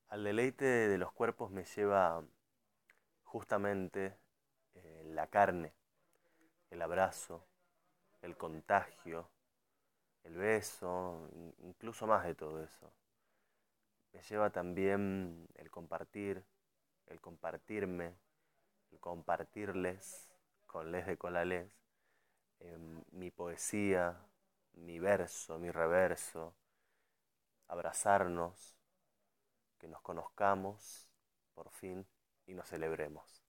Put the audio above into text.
Al deleite de los cuerpos me lleva justamente la carne, el abrazo, el contagio, el beso, incluso más de todo eso. Me lleva también el compartir, el compartirme, el compartirles, con les de colales, mi poesía, mi verso, mi reverso, abrazarnos, que nos conozcamos por fin y nos celebremos.